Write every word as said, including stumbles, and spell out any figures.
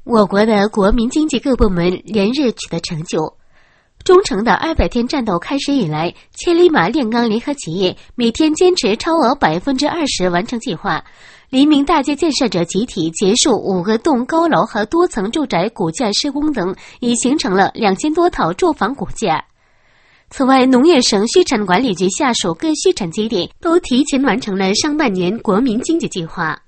我国的国民经济各部门连日取得成就。忠诚的二百天战斗开始以来，千里马炼钢联合企业每天坚持超额百分之二十完成计划。黎明大街建设者集体结束五个栋高楼和多层住宅骨架施工等，已形成了两千多套住房骨架。此外，农业省畜产管理局下属各畜产基地都提前完成了上半年国民经济计划。